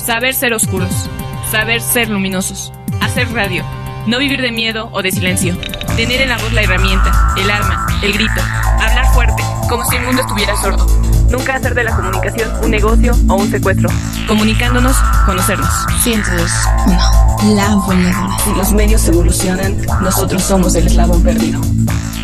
Saber ser oscuros, saber ser luminosos, hacer radio, no vivir de miedo o de silencio, tener en la voz la herramienta, el arma, el grito, hablar fuerte, como si el mundo estuviera sordo. Nunca hacer de la comunicación un negocio o un secuestro. Comunicándonos, conocernos. 102.1, La Voladora. Si los medios evolucionan, nosotros somos el eslabón perdido.